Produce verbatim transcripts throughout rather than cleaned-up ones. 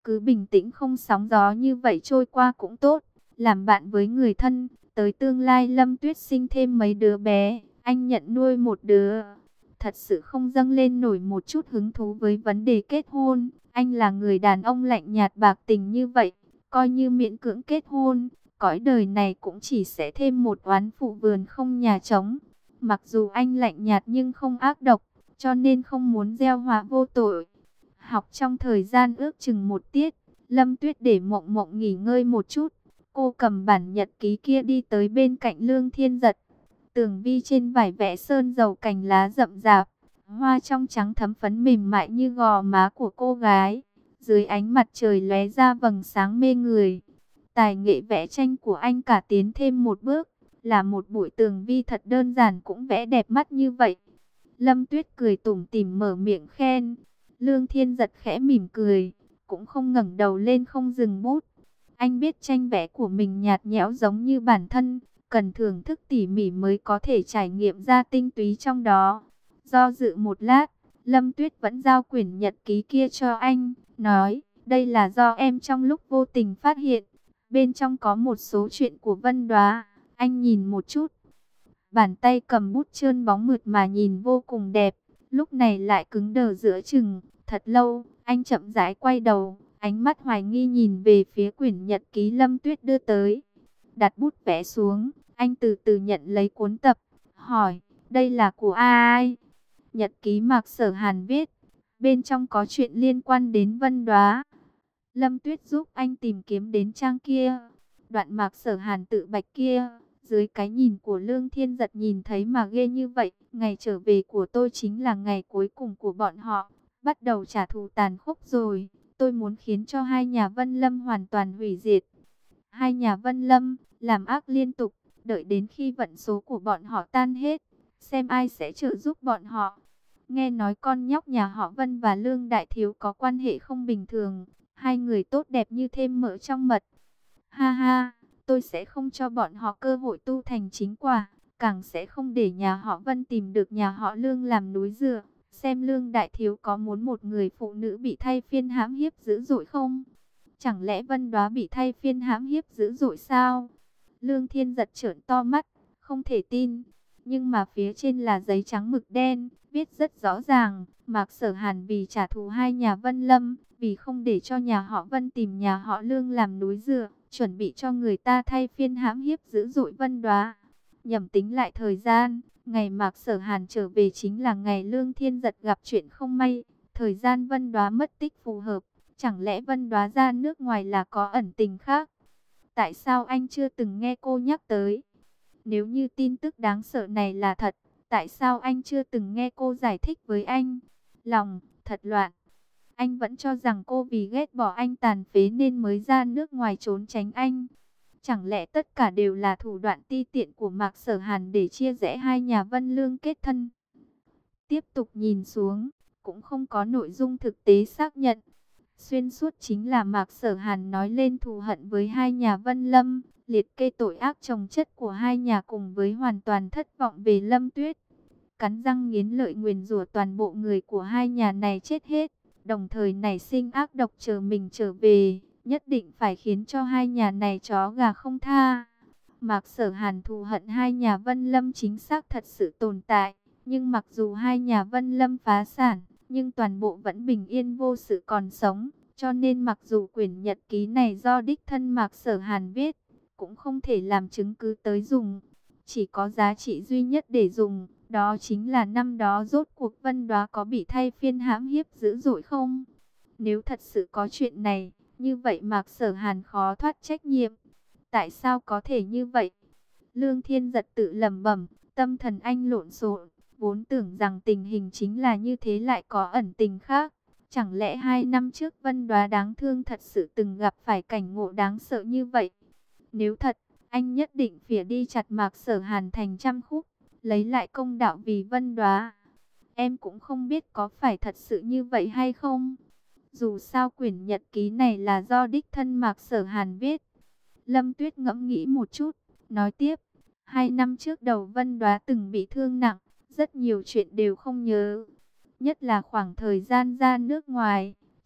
cứ bình tĩnh không sóng gió như vậy trôi qua cũng tốt. Làm bạn với người thân, tới tương lai Lâm Tuyết sinh thêm mấy đứa bé, anh nhận nuôi một đứa. Thật sự không dâng lên nổi một chút hứng thú với vấn đề kết hôn. Anh là người đàn ông lạnh nhạt bạc tình như vậy, coi như miễn cưỡng kết hôn, cõi đời này cũng chỉ sẽ thêm một oán phụ vườn không nhà trống. Mặc dù anh lạnh nhạt nhưng không ác độc, cho nên không muốn gieo họa vô tội. Học trong thời gian ước chừng một tiết, Lâm Tuyết để Mộng Mộng nghỉ ngơi một chút. Cô cầm bản nhật ký kia đi tới bên cạnh Lương Thiên Giật. Tường vi trên vải vẽ sơn dầu cành lá rậm rạp, hoa trong trắng thấm phấn mềm mại như gò má của cô gái. Dưới ánh mặt trời lóe ra vầng sáng mê người. Tài nghệ vẽ tranh của anh cả tiến thêm một bước, là một buổi tường vi thật đơn giản cũng vẽ đẹp mắt như vậy. Lâm Tuyết cười tủm tỉm mở miệng khen. Lương Thiên Giật khẽ mỉm cười, cũng không ngẩng đầu lên không dừng bút. Anh biết tranh vẽ của mình nhạt nhẽo giống như bản thân, cần thưởng thức tỉ mỉ mới có thể trải nghiệm ra tinh túy trong đó. Do dự một lát, Lâm Tuyết vẫn giao quyển nhật ký kia cho anh, nói, đây là do em trong lúc vô tình phát hiện. Bên trong có một số chuyện của Vân Đoá, anh nhìn một chút. Bàn tay cầm bút trơn bóng mượt mà nhìn vô cùng đẹp, lúc này lại cứng đờ giữa chừng. Thật lâu, anh chậm rãi quay đầu, ánh mắt hoài nghi nhìn về phía quyển nhật ký Lâm Tuyết đưa tới. Đặt bút vẽ xuống, anh từ từ nhận lấy cuốn tập, hỏi, đây là của ai? Nhật ký Mạc Sở Hàn viết, bên trong có chuyện liên quan đến Vân Đoá. Lâm Tuyết giúp anh tìm kiếm đến trang kia. Đoạn Mạc Sở Hàn tự bạch kia, dưới cái nhìn của Lương Thiên Giật nhìn thấy mà ghê như vậy. Ngày trở về của tôi chính là ngày cuối cùng của bọn họ, bắt đầu trả thù tàn khốc rồi. Tôi muốn khiến cho hai nhà Vân Lâm hoàn toàn hủy diệt. Hai nhà Vân Lâm làm ác liên tục, đợi đến khi vận số của bọn họ tan hết, xem ai sẽ trợ giúp bọn họ. Nghe nói con nhóc nhà họ Vân và Lương Đại Thiếu có quan hệ không bình thường, hai người tốt đẹp như thêm mỡ trong mật. Ha ha, tôi sẽ không cho bọn họ cơ hội tu thành chính quả, càng sẽ không để nhà họ Vân tìm được nhà họ Lương làm núi dựa. Xem Lương Đại Thiếu có muốn một người phụ nữ bị thay phiên hãm hiếp dữ dội không? Chẳng lẽ Vân Đoá bị thay phiên hãm hiếp dữ dội sao? Lương Thiên Giật trợn to mắt, không thể tin. Nhưng mà phía trên là giấy trắng mực đen, viết rất rõ ràng, Mạc Sở Hàn vì trả thù hai nhà Vân Lâm, vì không để cho nhà họ Vân tìm nhà họ Lương làm núi dựa, chuẩn bị cho người ta thay phiên hãm hiếp dữ dội Vân Đoá. Nhẩm tính lại thời gian, ngày Mạc Sở Hàn trở về chính là ngày Lương Thiên Giật gặp chuyện không may, thời gian Vân Đoá mất tích phù hợp. Chẳng lẽ Vân Đoá ra nước ngoài là có ẩn tình khác? Tại sao anh chưa từng nghe cô nhắc tới? Nếu như tin tức đáng sợ này là thật, tại sao anh chưa từng nghe cô giải thích với anh? Lòng thật loạn. Anh vẫn cho rằng cô vì ghét bỏ anh tàn phế nên mới ra nước ngoài trốn tránh anh. Chẳng lẽ tất cả đều là thủ đoạn ti tiện của Mạc Sở Hàn để chia rẽ hai nhà Vân Lương kết thân? Tiếp tục nhìn xuống, cũng không có nội dung thực tế xác nhận. Xuyên suốt chính là Mạc Sở Hàn nói lên thù hận với hai nhà Vân Lâm, liệt kê tội ác chồng chất của hai nhà cùng với hoàn toàn thất vọng về Lâm Tuyết. Cắn răng nghiến lợi nguyền rủa toàn bộ người của hai nhà này chết hết, đồng thời nảy sinh ác độc chờ mình trở về, nhất định phải khiến cho hai nhà này chó gà không tha. Mạc Sở Hàn thù hận hai nhà Vân Lâm chính xác thật sự tồn tại, nhưng mặc dù hai nhà Vân Lâm phá sản, nhưng toàn bộ vẫn bình yên vô sự còn sống, cho nên mặc dù quyển nhật ký này do đích thân Mạc Sở Hàn viết, cũng không thể làm chứng cứ tới dùng. Chỉ có giá trị duy nhất để dùng, đó chính là năm đó rốt cuộc Vân Đoá có bị thay phiên hãm hiếp dữ dội không? Nếu thật sự có chuyện này, như vậy Mạc Sở Hàn khó thoát trách nhiệm. Tại sao có thể như vậy? Lương Thiên Giật tự lẩm bẩm, tâm thần anh lộn xộn. Vốn tưởng rằng tình hình chính là như thế lại có ẩn tình khác. Chẳng lẽ hai năm trước Vân Đoá đáng thương thật sự từng gặp phải cảnh ngộ đáng sợ như vậy? Nếu thật, anh nhất định phỉa đi chặt Mạc Sở Hàn thành trăm khúc, lấy lại công đạo vì Vân Đoá. Em cũng không biết có phải thật sự như vậy hay không. Dù sao quyển nhật ký này là do đích thân Mạc Sở Hàn viết. Lâm Tuyết ngẫm nghĩ một chút, nói tiếp. Hai năm trước đầu Vân Đoá từng bị thương nặng, rất nhiều chuyện đều không nhớ. Nhất là khoảng thời gian ra nước ngoài,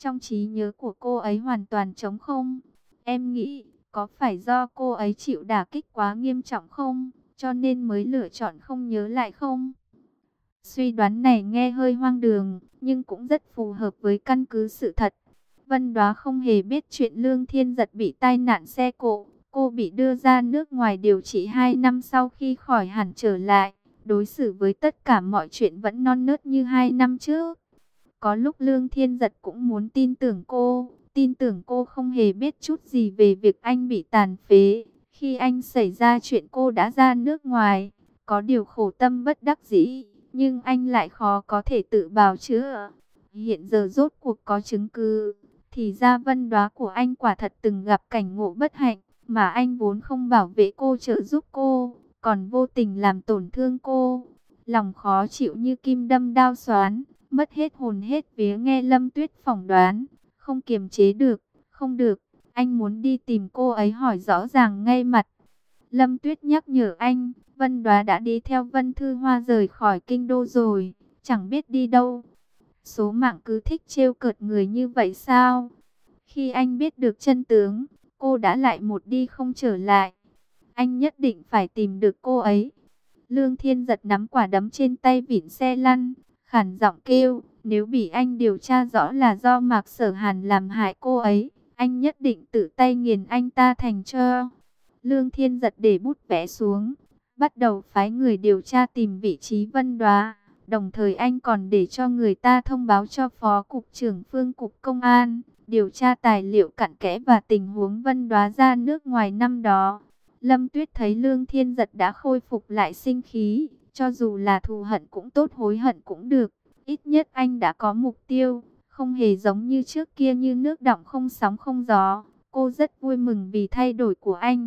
Trong trí nhớ của cô ấy hoàn toàn trống không. Em nghĩ, có phải do cô ấy chịu đả kích quá nghiêm trọng không, cho nên mới lựa chọn không nhớ lại không? Suy đoán này nghe hơi hoang đường, nhưng cũng rất phù hợp với căn cứ sự thật. Vân Đoá không hề biết chuyện Lương Thiên Giật bị tai nạn xe cộ. Cô bị đưa ra nước ngoài điều trị hai năm sau khi khỏi hẳn trở lại. Đối xử với tất cả mọi chuyện vẫn non nớt như hai năm trước. Có lúc Lương Thiên Giật cũng muốn tin tưởng cô. Tin tưởng cô không hề biết chút gì về việc anh bị tàn phế. Khi anh xảy ra chuyện cô đã ra nước ngoài. Có điều khổ tâm bất đắc dĩ, nhưng anh lại khó có thể tự bào chữa. Hiện giờ rốt cuộc có chứng cứ. Thì ra Vân Đoá của anh quả thật từng gặp cảnh ngộ bất hạnh. Mà anh vốn không bảo vệ cô, trợ giúp cô, còn vô tình làm tổn thương cô. Lòng khó chịu như kim đâm đao xoán, mất hết hồn hết vía nghe Lâm Tuyết phỏng đoán. Không kiềm chế được, không được, anh muốn đi tìm cô ấy hỏi rõ ràng ngay mặt. Lâm Tuyết nhắc nhở anh, Vân Đoá đã đi theo Vân Thư Hoa rời khỏi kinh đô rồi, chẳng biết đi đâu. Số mạng cứ thích trêu cợt người như vậy sao? Khi anh biết được chân tướng, cô đã lại một đi không trở lại. Anh nhất định phải tìm được cô ấy. Lương Thiên Giật nắm quả đấm trên tay vịn xe lăn, khản giọng kêu, nếu bị anh điều tra rõ là do Mạc Sở Hàn làm hại cô ấy, anh nhất định tự tay nghiền anh ta thành tro. Lương Thiên Giật để bút vẽ xuống, bắt đầu phái người điều tra tìm vị trí Vân Đoá. Đồng thời anh còn để cho người ta thông báo cho Phó Cục trưởng Phương Cục Công an, điều tra tài liệu cặn kẽ và tình huống Vân Đoá ra nước ngoài năm đó. Lâm Tuyết thấy Lương Thiên Giật đã khôi phục lại sinh khí, cho dù là thù hận cũng tốt, hối hận cũng được. Ít nhất anh đã có mục tiêu, không hề giống như trước kia như nước đọng không sóng không gió. Cô rất vui mừng vì thay đổi của anh.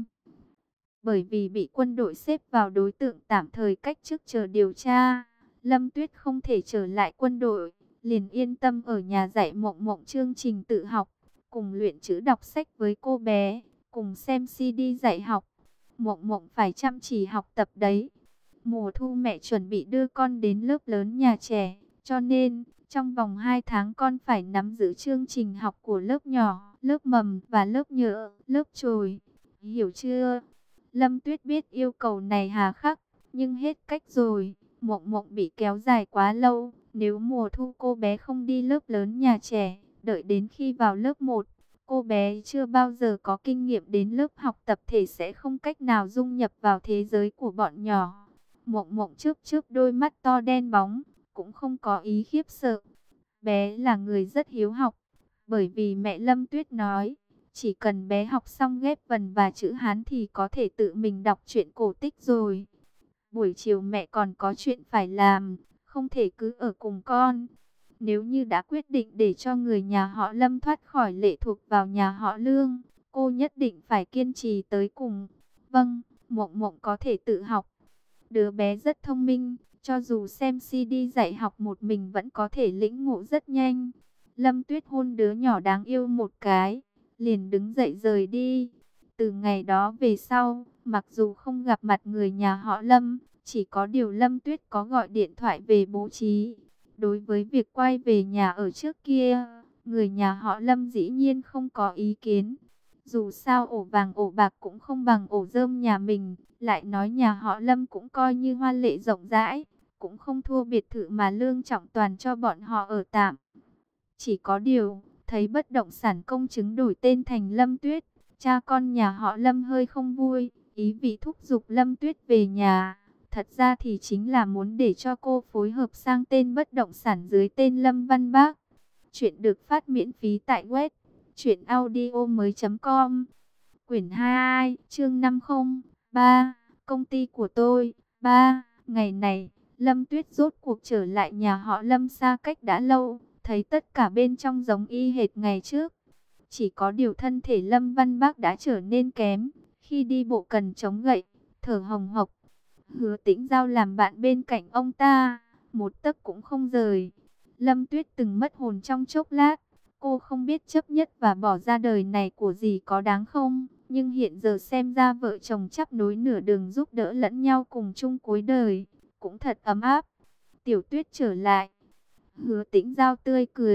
Bởi vì bị quân đội xếp vào đối tượng tạm thời cách chức chờ điều tra, Lâm Tuyết không thể trở lại quân đội, liền yên tâm ở nhà dạy Mộng Mộng chương trình tự học, cùng luyện chữ đọc sách với cô bé, cùng xem xê đê dạy học. Mộng Mộng phải chăm chỉ học tập đấy. Mùa thu mẹ chuẩn bị đưa con đến lớp lớn nhà trẻ, cho nên trong vòng hai tháng con phải nắm giữ chương trình học của lớp nhỏ, lớp mầm và lớp nhỡ, lớp chồi. Hiểu chưa? Lâm Tuyết biết yêu cầu này hà khắc, nhưng hết cách rồi. Mộng Mộng bị kéo dài quá lâu. Nếu mùa thu cô bé không đi lớp lớn nhà trẻ, đợi đến khi vào lớp một, cô bé chưa bao giờ có kinh nghiệm đến lớp học tập thể sẽ không cách nào dung nhập vào thế giới của bọn nhỏ. Mộng Mộng chớp chớp đôi mắt to đen bóng, cũng không có ý khiếp sợ. Bé là người rất hiếu học, bởi vì mẹ Lâm Tuyết nói, chỉ cần bé học xong ghép vần và chữ Hán thì có thể tự mình đọc truyện cổ tích rồi. Buổi chiều mẹ còn có chuyện phải làm, không thể cứ ở cùng con. Nếu như đã quyết định để cho người nhà họ Lâm thoát khỏi lệ thuộc vào nhà họ Lương, cô nhất định phải kiên trì tới cùng. Vâng, Mộng Mộng có thể tự học. Đứa bé rất thông minh, cho dù xem xê đê dạy học một mình vẫn có thể lĩnh ngộ rất nhanh. Lâm Tuyết hôn đứa nhỏ đáng yêu một cái, liền đứng dậy rời đi. Từ ngày đó về sau, mặc dù không gặp mặt người nhà họ Lâm, chỉ có điều Lâm Tuyết có gọi điện thoại về bố trí. Đối với việc quay về nhà ở trước kia, người nhà họ Lâm dĩ nhiên không có ý kiến. Dù sao ổ vàng ổ bạc cũng không bằng ổ rơm nhà mình, lại nói nhà họ Lâm cũng coi như hoa lệ rộng rãi, cũng không thua biệt thự mà Lương Trọng Toàn cho bọn họ ở tạm. Chỉ có điều, thấy bất động sản công chứng đổi tên thành Lâm Tuyết, cha con nhà họ Lâm hơi không vui, ý vị thúc giục Lâm Tuyết về nhà. Thật ra thì chính là muốn để cho cô phối hợp sang tên bất động sản dưới tên Lâm Văn Bác. Chuyện được phát miễn phí tại web truyện audio mới chấm com. Quyển hai, chương năm không ba, công ty của tôi. Ba, ngày này, Lâm Tuyết rốt cuộc trở lại nhà họ Lâm xa cách đã lâu, thấy tất cả bên trong giống y hệt ngày trước. Chỉ có điều thân thể Lâm Văn Bác đã trở nên kém, khi đi bộ cần chống gậy, thở hồng hộc. Hứa Tĩnh Giao làm bạn bên cạnh ông ta, một tấc cũng không rời. Lâm Tuyết từng mất hồn trong chốc lát, cô không biết chấp nhất và bỏ ra đời này của dì có đáng không, nhưng hiện giờ xem ra vợ chồng chắp nối nửa đường giúp đỡ lẫn nhau cùng chung cuối đời, cũng thật ấm áp. Tiểu Tuyết trở lại. Hứa Tĩnh Giao tươi cười,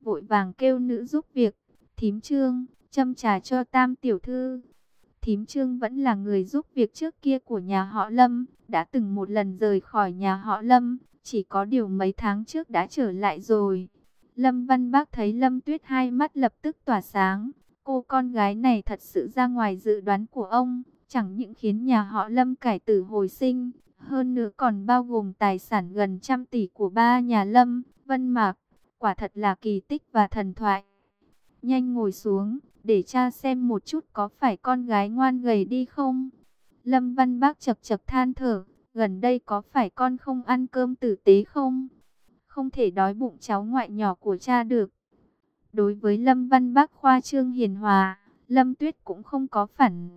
vội vàng kêu nữ giúp việc. Thím Trương, châm trà cho Tam tiểu thư. Thím Trương vẫn là người giúp việc trước kia của nhà họ Lâm, đã từng một lần rời khỏi nhà họ Lâm, chỉ có điều mấy tháng trước đã trở lại rồi. Lâm Văn Bác thấy Lâm Tuyết hai mắt lập tức tỏa sáng. Cô con gái này thật sự ra ngoài dự đoán của ông, chẳng những khiến nhà họ Lâm cải tử hồi sinh, hơn nữa còn bao gồm tài sản gần trăm tỷ của ba nhà Lâm, Vân Mạc. Quả thật là kỳ tích và thần thoại. Nhanh ngồi xuống, để cha xem một chút có phải con gái ngoan gầy đi không. Lâm Văn Bác chật chật than thở, gần đây có phải con không ăn cơm tử tế không? Không thể đói bụng cháu ngoại nhỏ của cha được. Đối với Lâm Văn Bác khoa trương hiền hòa, Lâm Tuyết cũng không có phản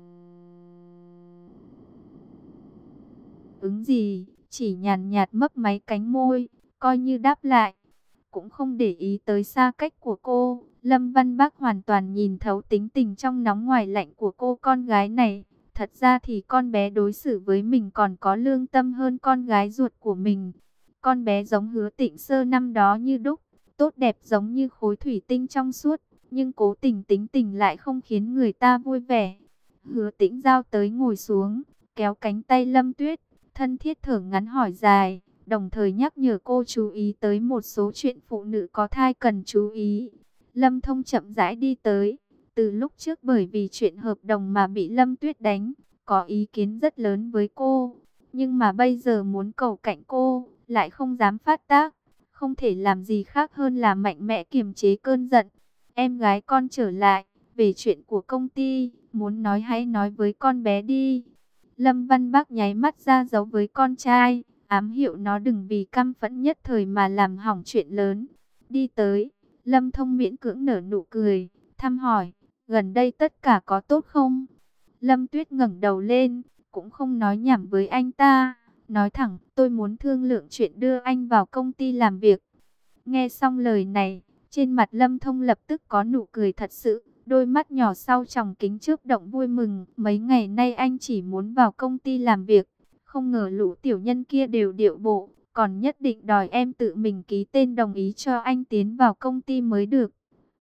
ứng gì, chỉ nhàn nhạt mấp máy cánh môi, coi như đáp lại. Cũng không để ý tới xa cách của cô. Lâm Văn Bác hoàn toàn nhìn thấu tính tình trong nóng ngoài lạnh của cô con gái này. Thật ra thì con bé đối xử với mình còn có lương tâm hơn con gái ruột của mình. Con bé giống Hứa Tịnh Sơ năm đó như đúc, tốt đẹp giống như khối thủy tinh trong suốt, nhưng cố tình tính tình lại không khiến người ta vui vẻ. Hứa Tĩnh Giao tới ngồi xuống, kéo cánh tay Lâm Tuyết, thân thiết thở ngắn hỏi dài, đồng thời nhắc nhở cô chú ý tới một số chuyện phụ nữ có thai cần chú ý. Lâm Thông chậm rãi đi tới. Từ lúc trước bởi vì chuyện hợp đồng mà bị Lâm Tuyết đánh, có ý kiến rất lớn với cô. Nhưng mà bây giờ muốn cầu cạnh cô, lại không dám phát tác. Không thể làm gì khác hơn là mạnh mẽ kiềm chế cơn giận. Em gái con trở lại, về chuyện của công ty, muốn nói hãy nói với con bé đi. Lâm Văn Bác nháy mắt ra dấu với con trai, ám hiệu nó đừng vì căm phẫn nhất thời mà làm hỏng chuyện lớn. Đi tới, Lâm Thông miễn cưỡng nở nụ cười, thăm hỏi, gần đây tất cả có tốt không? Lâm Tuyết ngẩng đầu lên, cũng không nói nhảm với anh ta, nói thẳng, tôi muốn thương lượng chuyện đưa anh vào công ty làm việc. Nghe xong lời này, trên mặt Lâm Thông lập tức có nụ cười thật sự, đôi mắt nhỏ sau tròng kính chớp động vui mừng. Mấy ngày nay anh chỉ muốn vào công ty làm việc, không ngờ lũ tiểu nhân kia đều điệu bộ, còn nhất định đòi em tự mình ký tên đồng ý cho anh tiến vào công ty mới được.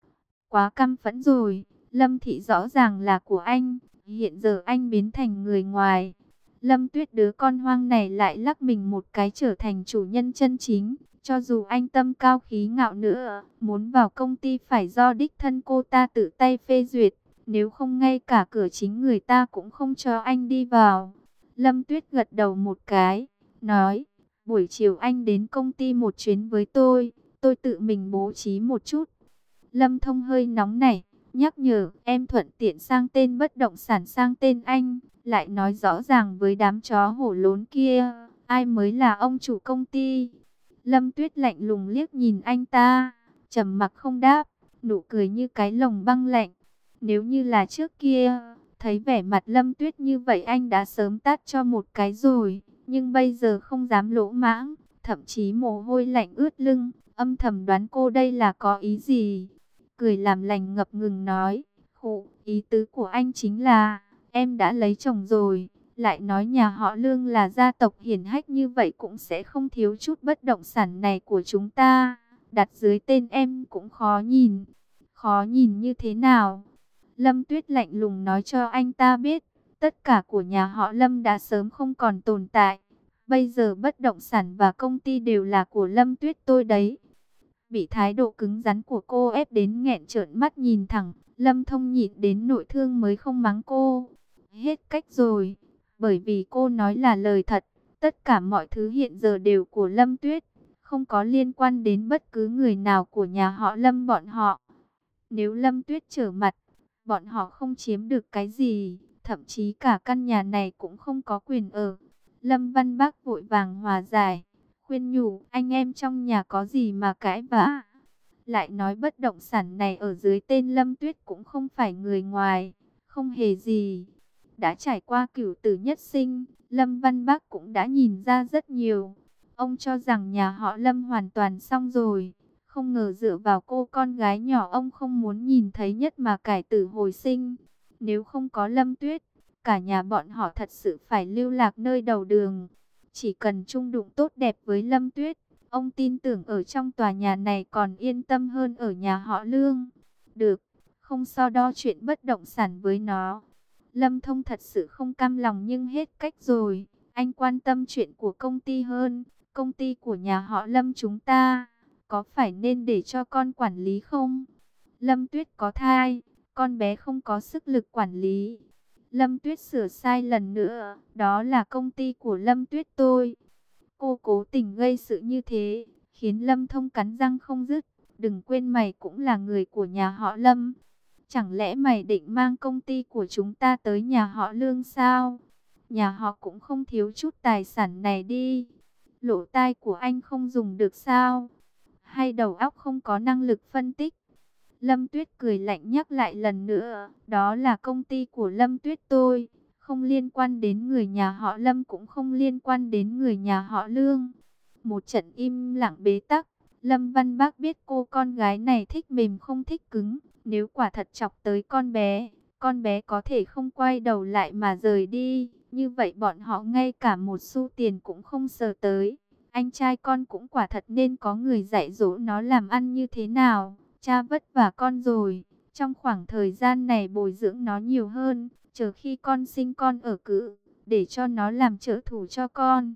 Quá căm phẫn rồi, Lâm Thị rõ ràng là của anh, hiện giờ anh biến thành người ngoài. Lâm Tuyết đứa con hoang này lại lắc mình một cái trở thành chủ nhân chân chính. Cho dù anh tâm cao khí ngạo nữa, muốn vào công ty phải do đích thân cô ta tự tay phê duyệt. Nếu không ngay cả cửa chính người ta cũng không cho anh đi vào. Lâm Tuyết gật đầu một cái, nói, buổi chiều anh đến công ty một chuyến với tôi, tôi tự mình bố trí một chút. Lâm Thông hơi nóng nảy, nhắc nhở, em thuận tiện sang tên bất động sản sang tên anh, lại nói rõ ràng với đám chó hổ lốn kia, ai mới là ông chủ công ty. Lâm Tuyết lạnh lùng liếc nhìn anh ta, trầm mặc không đáp, nụ cười như cái lồng băng lạnh. Nếu như là trước kia, thấy vẻ mặt Lâm Tuyết như vậy anh đã sớm tát cho một cái rồi, nhưng bây giờ không dám lỗ mãng, thậm chí mồ hôi lạnh ướt lưng, âm thầm đoán cô đây là có ý gì. Cười làm lành ngập ngừng nói, khụ, ý tứ của anh chính là, em đã lấy chồng rồi. Lại nói nhà họ Lương là gia tộc hiển hách như vậy cũng sẽ không thiếu chút bất động sản này của chúng ta. Đặt dưới tên em cũng khó nhìn. Khó nhìn như thế nào? Lâm Tuyết lạnh lùng nói cho anh ta biết, tất cả của nhà họ Lâm đã sớm không còn tồn tại. Bây giờ bất động sản và công ty đều là của Lâm Tuyết tôi đấy. Bị thái độ cứng rắn của cô ép đến nghẹn trợn mắt nhìn thẳng, Lâm Thông nhịn đến nội thương mới không mắng cô. Hết cách rồi. Bởi vì cô nói là lời thật, tất cả mọi thứ hiện giờ đều của Lâm Tuyết, không có liên quan đến bất cứ người nào của nhà họ Lâm bọn họ. Nếu Lâm Tuyết trở mặt, bọn họ không chiếm được cái gì, thậm chí cả căn nhà này cũng không có quyền ở. Lâm Văn Bác vội vàng hòa giải, khuyên nhủ, anh em trong nhà có gì mà cãi vã. Lại nói bất động sản này ở dưới tên Lâm Tuyết cũng không phải người ngoài, không hề gì. Đã trải qua cửu tử nhất sinh, Lâm Văn Bác cũng đã nhìn ra rất nhiều. Ông cho rằng nhà họ Lâm hoàn toàn xong rồi. Không ngờ dựa vào cô con gái nhỏ ông không muốn nhìn thấy nhất mà cải tử hồi sinh. Nếu không có Lâm Tuyết, cả nhà bọn họ thật sự phải lưu lạc nơi đầu đường. Chỉ cần chung đụng tốt đẹp với Lâm Tuyết, Ông tin tưởng ở trong tòa nhà này còn yên tâm hơn ở nhà họ Lương. Được, không so đo chuyện bất động sản với nó. Lâm Thông thật sự không cam lòng nhưng hết cách rồi. Anh quan tâm chuyện của công ty hơn. Công ty của nhà họ Lâm chúng ta, có phải nên để cho con quản lý không? Lâm Tuyết có thai, con bé không có sức lực quản lý. Lâm Tuyết sửa sai lần nữa, đó là công ty của Lâm Tuyết tôi. Cô cố tình gây sự như thế, khiến Lâm Thông cắn răng không dứt. Đừng quên mày cũng là người của nhà họ Lâm. Chẳng lẽ mày định mang công ty của chúng ta tới nhà họ Lương sao? Nhà họ cũng không thiếu chút tài sản này đi. Lỗ tai của anh không dùng được sao? Hay đầu óc không có năng lực phân tích? Lâm Tuyết cười lạnh nhắc lại lần nữa, đó là công ty của Lâm Tuyết tôi, không liên quan đến người nhà họ Lâm cũng không liên quan đến người nhà họ Lương. Một trận im lặng bế tắc, Lâm Văn Bác biết cô con gái này thích mềm không thích cứng, nếu quả thật chọc tới con bé, con bé có thể không quay đầu lại mà rời đi, như vậy bọn họ ngay cả một xu tiền cũng không sờ tới. Anh trai con cũng quả thật nên có người dạy dỗ nó làm ăn như thế nào. Cha vất vả con rồi, trong khoảng thời gian này bồi dưỡng nó nhiều hơn, chờ khi con sinh con ở cữ, để cho nó làm trợ thủ cho con.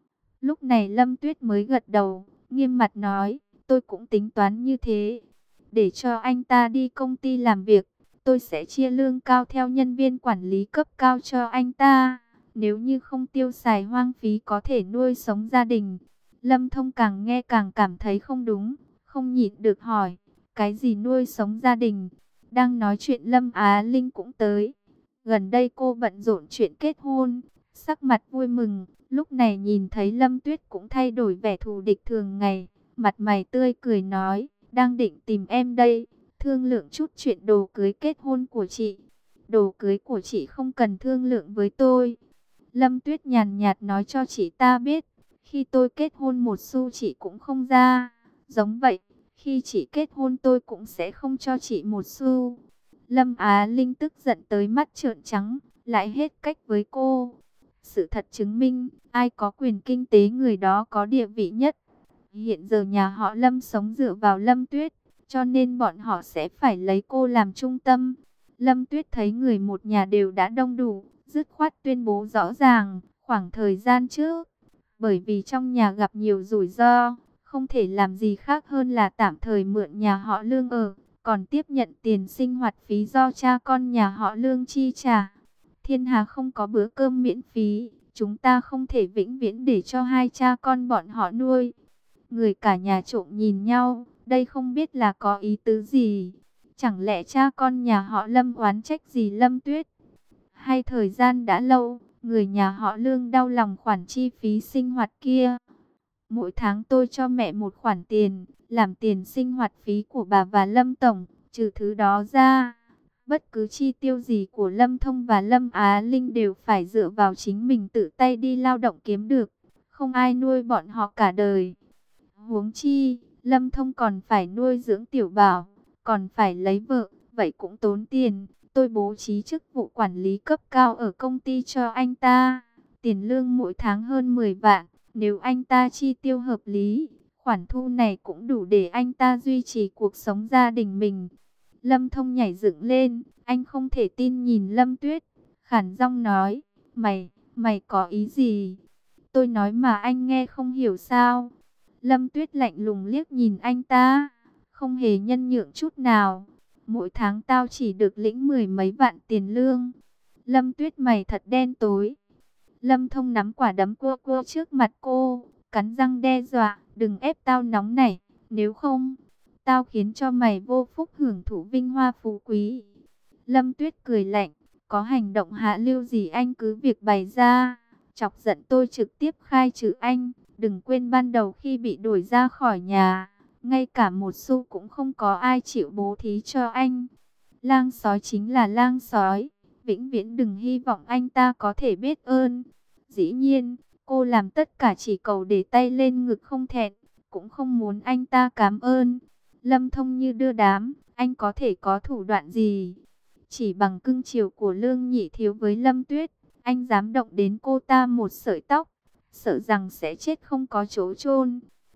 Lúc này Lâm Tuyết mới gật đầu, nghiêm mặt nói, tôi cũng tính toán như thế. Để cho anh ta đi công ty làm việc, tôi sẽ chia lương cao theo nhân viên quản lý cấp cao cho anh ta. Nếu như không tiêu xài hoang phí có thể nuôi sống gia đình. Lâm Thông càng nghe càng cảm thấy không đúng, không nhịn được hỏi. Cái gì nuôi sống gia đình? Đang nói chuyện Lâm Á Linh cũng tới. Gần đây cô bận rộn chuyện kết hôn, sắc mặt vui mừng. Lúc này nhìn thấy Lâm Tuyết cũng thay đổi vẻ thù địch thường ngày. Mặt mày tươi cười nói, đang định tìm em đây, thương lượng chút chuyện đồ cưới kết hôn của chị. Đồ cưới của chị không cần thương lượng với tôi. Lâm Tuyết nhàn nhạt nói cho chị ta biết, khi tôi kết hôn một xu chị cũng không ra. Giống vậy, khi chị kết hôn tôi cũng sẽ không cho chị một xu. Lâm Á Linh tức giận tới mắt trợn trắng, lại hết cách với cô. Sự thật chứng minh, ai có quyền kinh tế người đó có địa vị nhất. Hiện giờ nhà họ Lâm sống dựa vào Lâm Tuyết, cho nên bọn họ sẽ phải lấy cô làm trung tâm. Lâm Tuyết thấy người một nhà đều đã đông đủ, dứt khoát tuyên bố rõ ràng, khoảng thời gian trước. Bởi vì trong nhà gặp nhiều rủi ro, không thể làm gì khác hơn là tạm thời mượn nhà họ Lương ở, còn tiếp nhận tiền sinh hoạt phí do cha con nhà họ Lương chi trả. Thiên hà không có bữa cơm miễn phí, chúng ta không thể vĩnh viễn để cho hai cha con bọn họ nuôi. Người cả nhà trộm nhìn nhau, đây không biết là có ý tứ gì. Chẳng lẽ cha con nhà họ Lâm oán trách gì Lâm Tuyết? Hay thời gian đã lâu, người nhà họ Lương đau lòng khoản chi phí sinh hoạt kia. Mỗi tháng tôi cho mẹ một khoản tiền, làm tiền sinh hoạt phí của bà và Lâm Tổng, trừ thứ đó ra. Bất cứ chi tiêu gì của Lâm Thông và Lâm Á Linh đều phải dựa vào chính mình tự tay đi lao động kiếm được. Không ai nuôi bọn họ cả đời. Huống chi, Lâm Thông còn phải nuôi dưỡng Tiểu Bảo, còn phải lấy vợ, vậy cũng tốn tiền. Tôi bố trí chức vụ quản lý cấp cao ở công ty cho anh ta. Tiền lương mỗi tháng hơn mười vạn. Nếu anh ta chi tiêu hợp lý, khoản thu này cũng đủ để anh ta duy trì cuộc sống gia đình mình. Lâm Thông nhảy dựng lên, anh không thể tin nhìn Lâm Tuyết. Khản giọng nói, mày, mày có ý gì? Tôi nói mà anh nghe không hiểu sao? Lâm Tuyết lạnh lùng liếc nhìn anh ta, không hề nhân nhượng chút nào. Mỗi tháng tao chỉ được lĩnh mười mấy vạn tiền lương. Lâm Tuyết mày thật đen tối. Lâm Thông nắm quả đấm cua cua trước mặt cô, cắn răng đe dọa, đừng ép tao nóng nảy, nếu không, tao khiến cho mày vô phúc hưởng thụ vinh hoa phú quý. Lâm Tuyết cười lạnh, có hành động hạ lưu gì anh cứ việc bày ra, chọc giận tôi trực tiếp khai trừ anh. Đừng quên ban đầu khi bị đuổi ra khỏi nhà, ngay cả một xu cũng không có ai chịu bố thí cho anh. Lang sói chính là lang sói, vĩnh viễn đừng hy vọng anh ta có thể biết ơn. Dĩ nhiên, cô làm tất cả chỉ cầu để tay lên ngực không thẹn, cũng không muốn anh ta cảm ơn. Lâm Thông như đưa đám, anh có thể có thủ đoạn gì? Chỉ bằng cưng chiều của Lương Nhị Thiếu với Lâm Tuyết, anh dám động đến cô ta một sợi tóc, sợ rằng sẽ chết không có chỗ chôn.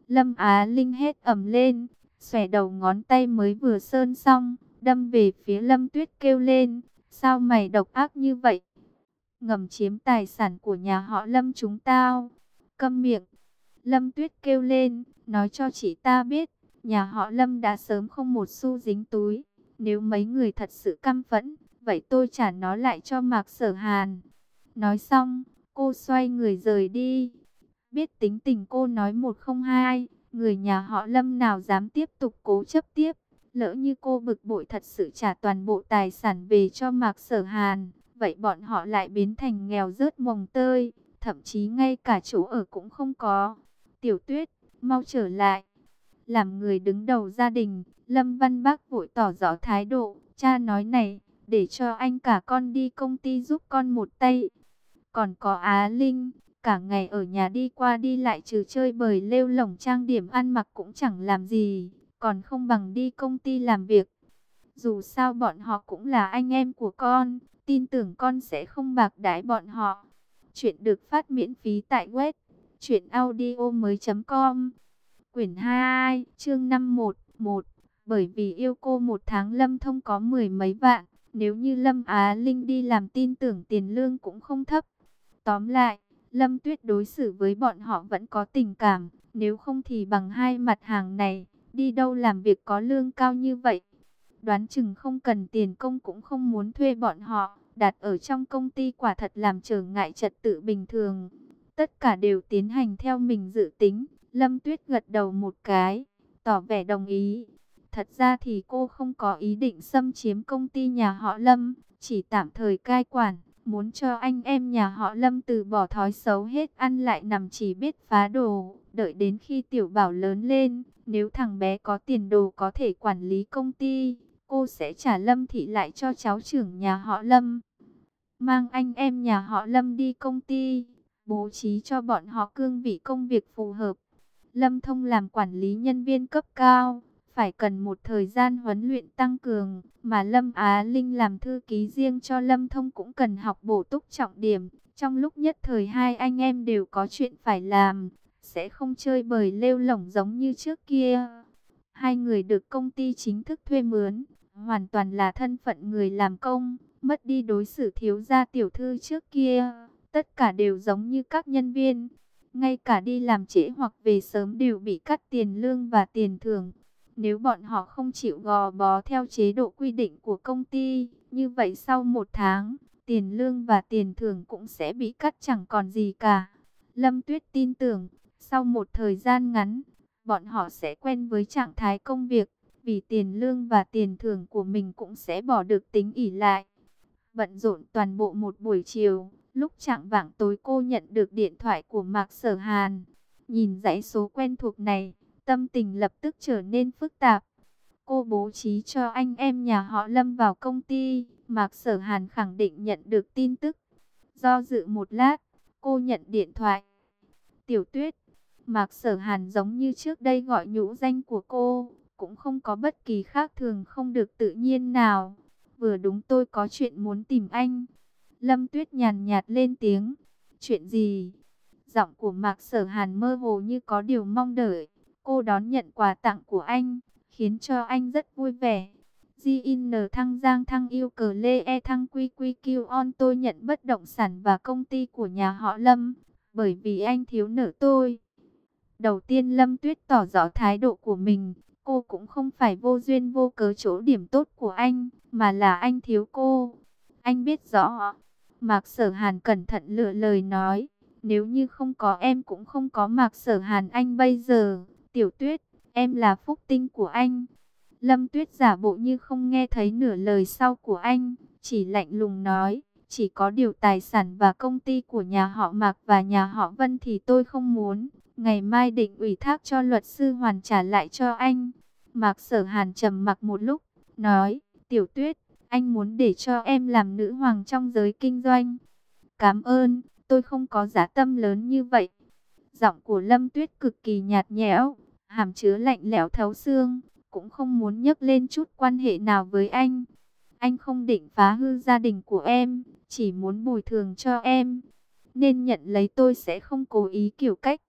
Lâm Á Linh hét ầm lên, xòe đầu ngón tay mới vừa sơn xong, đâm về phía Lâm Tuyết kêu lên, sao mày độc ác như vậy? Ngầm chiếm tài sản của nhà họ Lâm chúng tao. Câm miệng. Lâm Tuyết kêu lên, nói cho chị ta biết, nhà họ Lâm đã sớm không một xu dính túi. Nếu mấy người thật sự căm phẫn, vậy tôi trả nó lại cho Mạc Sở Hàn. Nói xong, cô xoay người rời đi. Biết tính tình cô nói một không hai, người nhà họ Lâm nào dám tiếp tục cố chấp tiếp. Lỡ như cô bực bội thật sự trả toàn bộ tài sản về cho Mạc Sở Hàn, vậy bọn họ lại biến thành nghèo rớt mồng tơi, thậm chí ngay cả chỗ ở cũng không có. Tiểu Tuyết, mau trở lại. Làm người đứng đầu gia đình, Lâm Văn Bác vội tỏ rõ thái độ, cha nói này, để cho anh cả con đi công ty giúp con một tay. Còn có Á Linh, cả ngày ở nhà đi qua đi lại trừ chơi bời lêu lổng trang điểm ăn mặc cũng chẳng làm gì, còn không bằng đi công ty làm việc. Dù sao bọn họ cũng là anh em của con, tin tưởng con sẽ không bạc đãi bọn họ. Chuyện được phát miễn phí tại web truyện audio mới.com. Quyển hai, chương năm một, một. Bởi vì yêu cô một tháng Lâm Thông có mười mấy vạn, nếu như Lâm Á Linh đi làm tin tưởng tiền lương cũng không thấp. Tóm lại, Lâm Tuyết đối xử với bọn họ vẫn có tình cảm, nếu không thì bằng hai mặt hàng này, đi đâu làm việc có lương cao như vậy. Đoán chừng không cần tiền công cũng không muốn thuê bọn họ, đặt ở trong công ty quả thật làm trở ngại trật tự bình thường. Tất cả đều tiến hành theo mình dự tính, Lâm Tuyết gật đầu một cái, tỏ vẻ đồng ý. Thật ra thì cô không có ý định xâm chiếm công ty nhà họ Lâm, chỉ tạm thời cai quản, muốn cho anh em nhà họ Lâm từ bỏ thói xấu hết ăn lại nằm chỉ biết phá đồ. Đợi đến khi Tiểu Bảo lớn lên, nếu thằng bé có tiền đồ có thể quản lý công ty, cô sẽ trả Lâm Thị lại cho cháu trưởng nhà họ Lâm. Mang anh em nhà họ Lâm đi công ty, bố trí cho bọn họ cương vị công việc phù hợp. Lâm Thông làm quản lý nhân viên cấp cao, phải cần một thời gian huấn luyện tăng cường, mà Lâm Á Linh làm thư ký riêng cho Lâm Thông cũng cần học bổ túc trọng điểm. Trong lúc nhất thời hai anh em đều có chuyện phải làm, sẽ không chơi bời lêu lổng giống như trước kia. Hai người được công ty chính thức thuê mướn, hoàn toàn là thân phận người làm công, mất đi đối xử thiếu gia tiểu thư trước kia, tất cả đều giống như các nhân viên. Ngay cả đi làm trễ hoặc về sớm đều bị cắt tiền lương và tiền thưởng. Nếu bọn họ không chịu gò bó theo chế độ quy định của công ty, như vậy sau một tháng, tiền lương và tiền thưởng cũng sẽ bị cắt chẳng còn gì cả. Lâm Tuyết tin tưởng, sau một thời gian ngắn, bọn họ sẽ quen với trạng thái công việc, vì tiền lương và tiền thưởng của mình cũng sẽ bỏ được tính ỷ lại. Bận rộn toàn bộ một buổi chiều, lúc chạng vạng tối cô nhận được điện thoại của Mạc Sở Hàn. Nhìn dãy số quen thuộc này, tâm tình lập tức trở nên phức tạp. Cô bố trí cho anh em nhà họ Lâm vào công ty, Mạc Sở Hàn khẳng định nhận được tin tức. Do dự một lát, cô nhận điện thoại. Tiểu Tuyết, Mạc Sở Hàn giống như trước đây gọi nhũ danh của cô, cũng không có bất kỳ khác thường không được tự nhiên nào. Vừa đúng tôi có chuyện muốn tìm anh. Lâm Tuyết nhàn nhạt lên tiếng. Chuyện gì? Giọng của Mạc Sở Hàn mơ hồ như có điều mong đợi. Cô đón nhận quà tặng của anh, khiến cho anh rất vui vẻ. gi en thăng Giang thăng yêu cờ lê e thăng quy quy kiêu on tôi nhận bất động sản và công ty của nhà họ Lâm, bởi vì anh thiếu nợ tôi. Đầu tiên Lâm Tuyết tỏ rõ thái độ của mình, cô cũng không phải vô duyên vô cớ chỗ điểm tốt của anh, mà là anh thiếu cô. Anh biết rõ. Mạc Sở Hàn cẩn thận lựa lời nói, nếu như không có em cũng không có Mạc Sở Hàn anh bây giờ. Tiểu Tuyết, em là phúc tinh của anh. Lâm Tuyết giả bộ như không nghe thấy nửa lời sau của anh, chỉ lạnh lùng nói, chỉ có điều tài sản và công ty của nhà họ Mạc và nhà họ Vân thì tôi không muốn. Ngày mai định ủy thác cho luật sư hoàn trả lại cho anh. Mạc Sở Hàn trầm mặc một lúc, nói, Tiểu Tuyết, anh muốn để cho em làm nữ hoàng trong giới kinh doanh. Cảm ơn, tôi không có dã tâm lớn như vậy. Giọng của Lâm Tuyết cực kỳ nhạt nhẽo, hàm chứa lạnh lẽo thấu xương, cũng không muốn nhắc lên chút quan hệ nào với anh. Anh không định phá hư gia đình của em, chỉ muốn bồi thường cho em. Nên nhận lấy tôi sẽ không cố ý kiểu cách.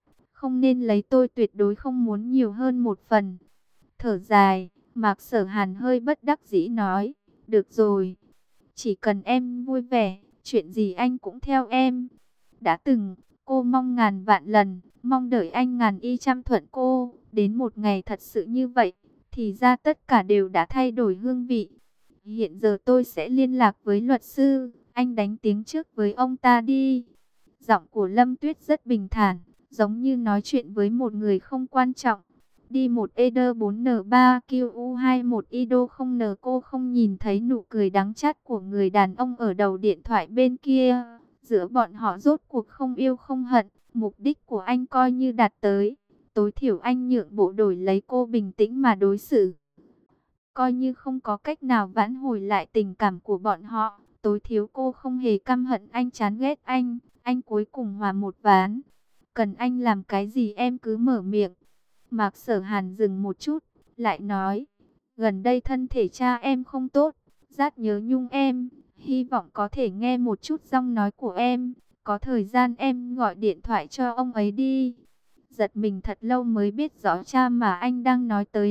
không nên lấy tôi, tuyệt đối không muốn nhiều hơn một phần. Thở dài, Mạc Sở Hàn hơi bất đắc dĩ nói, được rồi, chỉ cần em vui vẻ, chuyện gì anh cũng theo em. Đã từng, cô mong ngàn vạn lần, mong đợi anh ngàn y trăm thuận cô, đến một ngày thật sự như vậy, thì ra tất cả đều đã thay đổi hương vị. Hiện giờ tôi sẽ liên lạc với luật sư, anh đánh tiếng trước với ông ta đi. Giọng của Lâm Tuyết rất bình thản, giống như nói chuyện với một người không quan trọng. Đi một E D bốn N ba Q U hai một I D O không N. Cô không nhìn thấy nụ cười đắng chát của người đàn ông ở đầu điện thoại bên kia. Giữa bọn họ rốt cuộc không yêu không hận, mục đích của anh coi như đạt tới. Tối thiểu anh nhượng bộ đổi lấy cô bình tĩnh mà đối xử. Coi như không có cách nào vãn hồi lại tình cảm của bọn họ, tối thiểu cô không hề căm hận anh, chán ghét anh. Anh cuối cùng hòa một ván. Cần anh làm cái gì em cứ mở miệng. Mạc Sở Hàn dừng một chút, lại nói, gần đây thân thể cha em không tốt, rất nhớ nhung em, hy vọng có thể nghe một chút giọng nói của em, có thời gian em gọi điện thoại cho ông ấy đi. Giật mình thật lâu mới biết rõ cha mà anh đang nói tới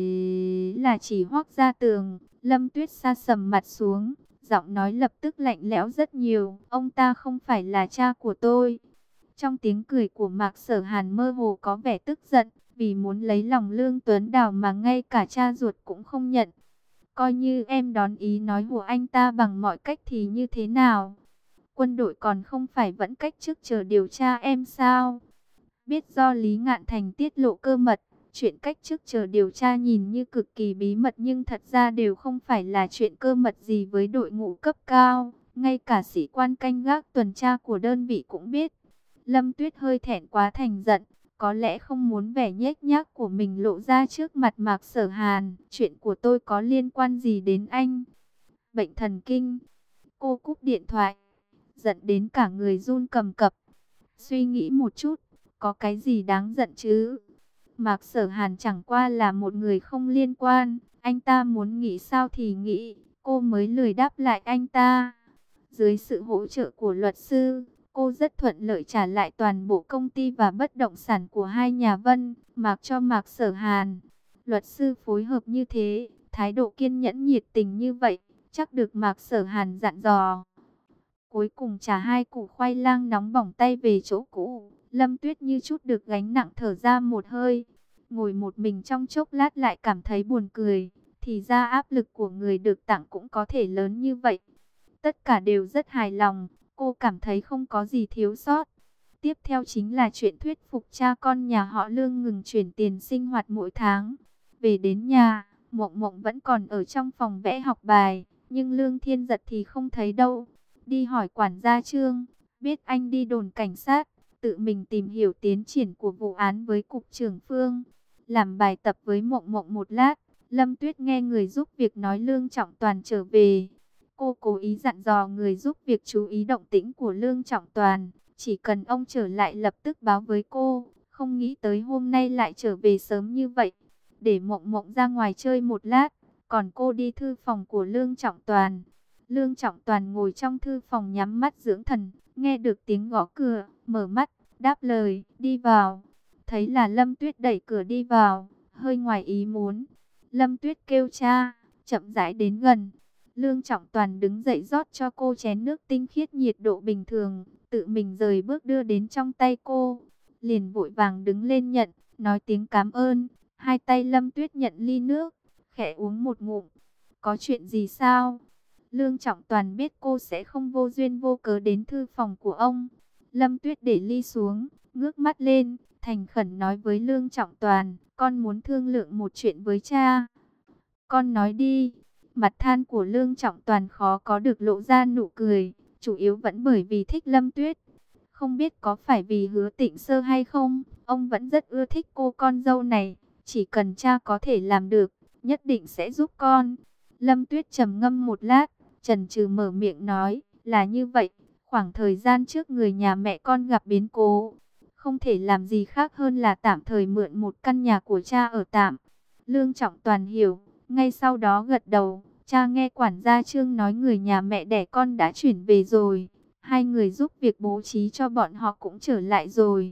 là chỉ Hoắc Gia Tường. Lâm Tuyết sa sầm mặt xuống, giọng nói lập tức lạnh lẽo rất nhiều, ông ta không phải là cha của tôi. Trong tiếng cười của Mạc Sở Hàn mơ hồ có vẻ tức giận, vì muốn lấy lòng Lương Tuấn Đào mà ngay cả cha ruột cũng không nhận. Coi như em đón ý nói của anh ta bằng mọi cách thì như thế nào? Quân đội còn không phải vẫn cách chức chờ điều tra em sao? Biết do Lý Ngạn Thành tiết lộ cơ mật, chuyện cách chức chờ điều tra nhìn như cực kỳ bí mật nhưng thật ra đều không phải là chuyện cơ mật gì với đội ngũ cấp cao. Ngay cả sĩ quan canh gác tuần tra của đơn vị cũng biết. Lâm Tuyết hơi thẹn quá thành giận, có lẽ không muốn vẻ nhếch nhác của mình lộ ra trước mặt Mạc Sở Hàn. Chuyện của tôi có liên quan gì đến anh? Bệnh thần kinh. Cô cúp điện thoại, giận đến cả người run cầm cập. Suy nghĩ một chút, có cái gì đáng giận chứ? Mạc Sở Hàn chẳng qua là một người không liên quan, anh ta muốn nghĩ sao thì nghĩ, cô mới lười đáp lại anh ta. Dưới sự hỗ trợ của luật sư, cô rất thuận lợi trả lại toàn bộ công ty và bất động sản của hai nhà Vân, Mạc cho Mạc Sở Hàn. Luật sư phối hợp như thế, thái độ kiên nhẫn nhiệt tình như vậy, chắc được Mạc Sở Hàn dặn dò. Cuối cùng trả hai củ khoai lang nóng bỏng tay về chỗ cũ, Lâm Tuyết như chút được gánh nặng thở ra một hơi. Ngồi một mình trong chốc lát lại cảm thấy buồn cười, thì ra áp lực của người được tặng cũng có thể lớn như vậy. Tất cả đều rất hài lòng, cô cảm thấy không có gì thiếu sót. Tiếp theo chính là chuyện thuyết phục cha con nhà họ Lương ngừng chuyển tiền sinh hoạt mỗi tháng. Về đến nhà, Mộng Mộng vẫn còn ở trong phòng vẽ học bài, nhưng Lương Thiên Giật thì không thấy đâu. Đi hỏi quản gia Trương, biết anh đi đồn cảnh sát, tự mình tìm hiểu tiến triển của vụ án với cục trưởng Phương. Làm bài tập với Mộng Mộng một lát, Lâm Tuyết nghe người giúp việc nói Lương Trọng Toàn trở về. Cô cố ý dặn dò người giúp việc chú ý động tĩnh của Lương Trọng Toàn, chỉ cần ông trở lại lập tức báo với cô. Không nghĩ tới hôm nay lại trở về sớm như vậy, để Mộng Mộng ra ngoài chơi một lát, còn cô đi thư phòng của Lương Trọng Toàn. Lương Trọng Toàn ngồi trong thư phòng nhắm mắt dưỡng thần, nghe được tiếng gõ cửa, mở mắt, đáp lời, đi vào. Thấy là Lâm Tuyết đẩy cửa đi vào, hơi ngoài ý muốn. Lâm Tuyết kêu cha, chậm rãi đến gần. Lương Trọng Toàn đứng dậy rót cho cô chén nước tinh khiết nhiệt độ bình thường, tự mình rời bước đưa đến trong tay cô. Liền vội vàng đứng lên nhận, nói tiếng cảm ơn. Hai tay Lâm Tuyết nhận ly nước, khẽ uống một ngụm. Có chuyện gì sao? Lương Trọng Toàn biết cô sẽ không vô duyên vô cớ đến thư phòng của ông. Lâm Tuyết để ly xuống, ngước mắt lên, thành khẩn nói với Lương Trọng Toàn, con muốn thương lượng một chuyện với cha. Con nói đi. Mặt than của Lương Trọng Toàn khó có được lộ ra nụ cười, chủ yếu vẫn bởi vì thích Lâm Tuyết. Không biết có phải vì Hứa Tịnh Sơ hay không, ông vẫn rất ưa thích cô con dâu này. Chỉ cần cha có thể làm được, nhất định sẽ giúp con. Lâm Tuyết trầm ngâm một lát, chần chừ mở miệng nói, là như vậy, khoảng thời gian trước người nhà mẹ con gặp biến cố. Không thể làm gì khác hơn là tạm thời mượn một căn nhà của cha ở tạm. Lương Trọng Toàn hiểu, ngay sau đó gật đầu. Cha nghe quản gia Trương nói người nhà mẹ đẻ con đã chuyển về rồi. Hai người giúp việc bố trí cho bọn họ cũng trở lại rồi.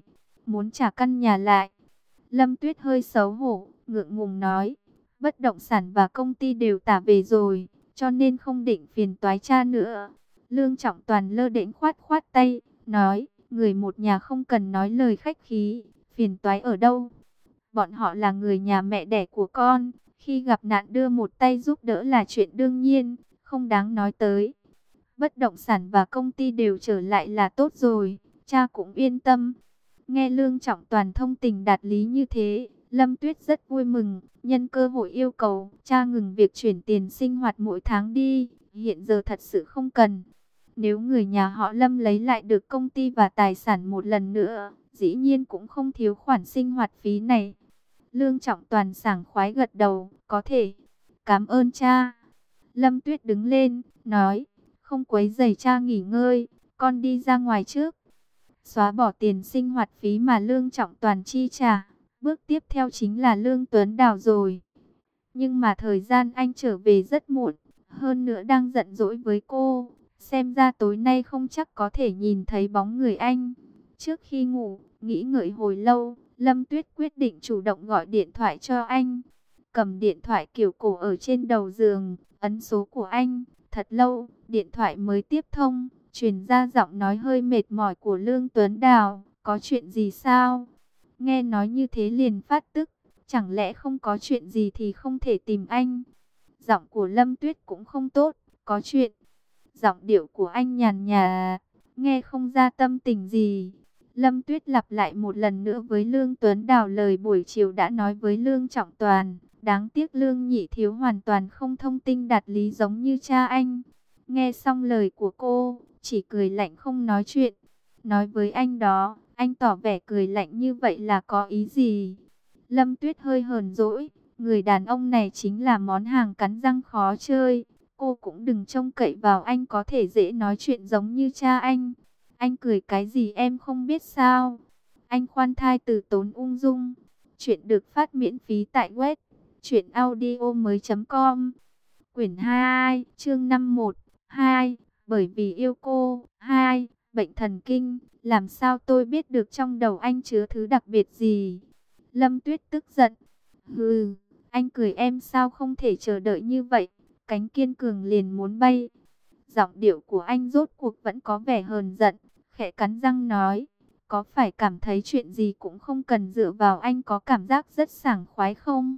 muốn trả căn nhà lại. Lâm Tuyết hơi xấu hổ, ngượng ngùng nói, bất động sản và công ty đều tả về rồi, cho nên không định phiền toái cha nữa. Lương Trọng Toàn lơ đễnh khoát khoát tay, nói, người một nhà không cần nói lời khách khí, phiền toái ở đâu. Bọn họ là người nhà mẹ đẻ của con, khi gặp nạn đưa một tay giúp đỡ là chuyện đương nhiên, không đáng nói tới. Bất động sản và công ty đều trở lại là tốt rồi, cha cũng yên tâm. Nghe Lương Trọng Toàn thông tình đạt lý như thế, Lâm Tuyết rất vui mừng, nhân cơ hội yêu cầu cha ngừng việc chuyển tiền sinh hoạt mỗi tháng đi, hiện giờ thật sự không cần. Nếu người nhà họ Lâm lấy lại được công ty và tài sản một lần nữa, dĩ nhiên cũng không thiếu khoản sinh hoạt phí này. Lương Trọng Toàn sảng khoái gật đầu, có thể. Cảm ơn cha. Lâm Tuyết đứng lên, nói, không quấy rầy cha nghỉ ngơi, con đi ra ngoài trước. Xóa bỏ tiền sinh hoạt phí mà Lương Trọng Toàn chi trả, bước tiếp theo chính là Lương Tuấn Đào rồi. Nhưng mà thời gian anh trở về rất muộn, hơn nữa đang giận dỗi với cô, xem ra tối nay không chắc có thể nhìn thấy bóng người anh. Trước khi ngủ, nghĩ ngợi hồi lâu, Lâm Tuyết quyết định chủ động gọi điện thoại cho anh. Cầm điện thoại kiểu cổ ở trên đầu giường, ấn số của anh, thật lâu, điện thoại mới tiếp thông, truyền ra giọng nói hơi mệt mỏi của Lương Tuấn Đào, có chuyện gì sao? Nghe nói như thế liền phát tức, chẳng lẽ không có chuyện gì thì không thể tìm anh? Giọng của Lâm Tuyết cũng không tốt, có chuyện. Giọng điệu của anh nhàn nhạt, nghe không ra tâm tình gì. Lâm Tuyết lặp lại một lần nữa với Lương Tuấn Đào lời buổi chiều đã nói với Lương Trọng Toàn. Đáng tiếc Lương Nhị Thiếu hoàn toàn không thông tin đạt lý giống như cha anh. Nghe xong lời của cô, chỉ cười lạnh không nói chuyện. Nói với anh đó, anh tỏ vẻ cười lạnh như vậy là có ý gì? Lâm Tuyết hơi hờn dỗi, người đàn ông này chính là món hàng cắn răng khó chơi. Cô cũng đừng trông cậy vào anh có thể dễ nói chuyện giống như cha anh. Anh cười cái gì em không biết sao? Anh khoan thai từ tốn ung dung. Chuyện được phát miễn phí tại web truyện audio mới chấm com. Quyển hai, chương năm một, hai, bởi vì yêu cô, hai, bệnh thần kinh, làm sao tôi biết được trong đầu anh chứa thứ đặc biệt gì? Lâm Tuyết tức giận. Hừ, anh cười em sao không thể chờ đợi như vậy, cánh kiên cường liền muốn bay. Giọng điệu của anh rốt cuộc vẫn có vẻ hờn giận, khẽ cắn răng nói, có phải cảm thấy chuyện gì cũng không cần dựa vào anh có cảm giác rất sảng khoái không?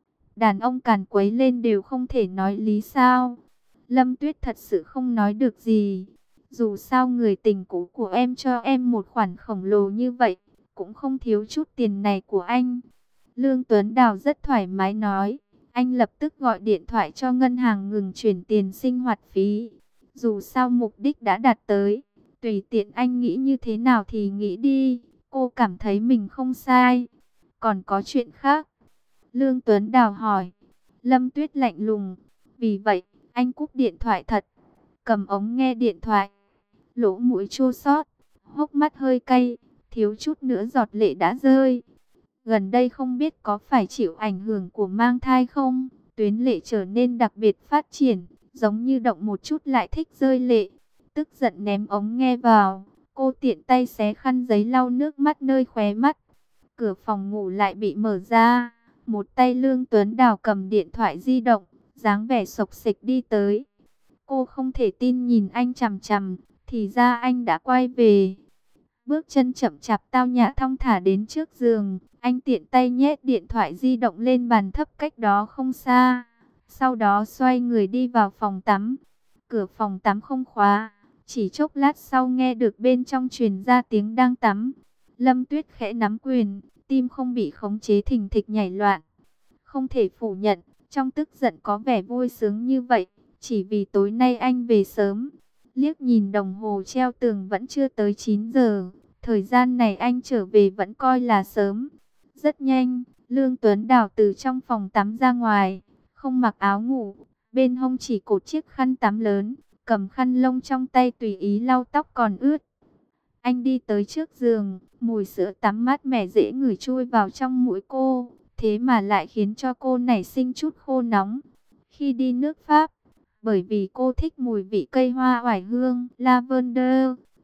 Đàn ông càn quấy lên đều không thể nói lý sao? Lâm Tuyết thật sự không nói được gì. Dù sao người tình cũ của em cho em một khoản khổng lồ như vậy, cũng không thiếu chút tiền này của anh. Lương Tuấn Đào rất thoải mái nói, anh lập tức gọi điện thoại cho ngân hàng ngừng chuyển tiền sinh hoạt phí. Dù sao mục đích đã đạt tới, tùy tiện anh nghĩ như thế nào thì nghĩ đi, cô cảm thấy mình không sai. Còn có chuyện khác? Lương Tuấn Đào hỏi. Lâm Tuyết lạnh lùng, vì vậy, anh cúp điện thoại thật. Cầm ống nghe điện thoại, lỗ mũi chua xót, hốc mắt hơi cay, thiếu chút nữa giọt lệ đã rơi. Gần đây không biết có phải chịu ảnh hưởng của mang thai không, tuyến lệ trở nên đặc biệt phát triển, giống như động một chút lại thích rơi lệ. Tức giận ném ống nghe vào, cô tiện tay xé khăn giấy lau nước mắt nơi khóe mắt. Cửa phòng ngủ lại bị mở ra, một tay Lương Tuấn Đào cầm điện thoại di động, dáng vẻ sộc sịch đi tới. Cô không thể tin nhìn anh chằm chằm, thì ra anh đã quay về. Bước chân chậm chạp tao nhã thong thả đến trước giường, anh tiện tay nhét điện thoại di động lên bàn thấp cách đó không xa. Sau đó xoay người đi vào phòng tắm. Cửa phòng tắm không khóa, chỉ chốc lát sau nghe được bên trong truyền ra tiếng đang tắm. Lâm Tuyết khẽ nắm quyền, tim không bị khống chế thình thịch nhảy loạn. Không thể phủ nhận, trong tức giận có vẻ vui sướng như vậy, chỉ vì tối nay anh về sớm. Liếc nhìn đồng hồ treo tường vẫn chưa tới chín giờ, thời gian này anh trở về vẫn coi là sớm. Rất nhanh, Lương Tuấn Đào từ trong phòng tắm ra ngoài, không mặc áo ngủ, bên hông chỉ cột chiếc khăn tắm lớn, cầm khăn lông trong tay tùy ý lau tóc còn ướt. Anh đi tới trước giường, mùi sữa tắm mát mẻ dễ ngửi chui vào trong mũi cô, thế mà lại khiến cho cô nảy sinh chút khô nóng. Khi đi nước Pháp, bởi vì cô thích mùi vị cây hoa oải hương, lavender,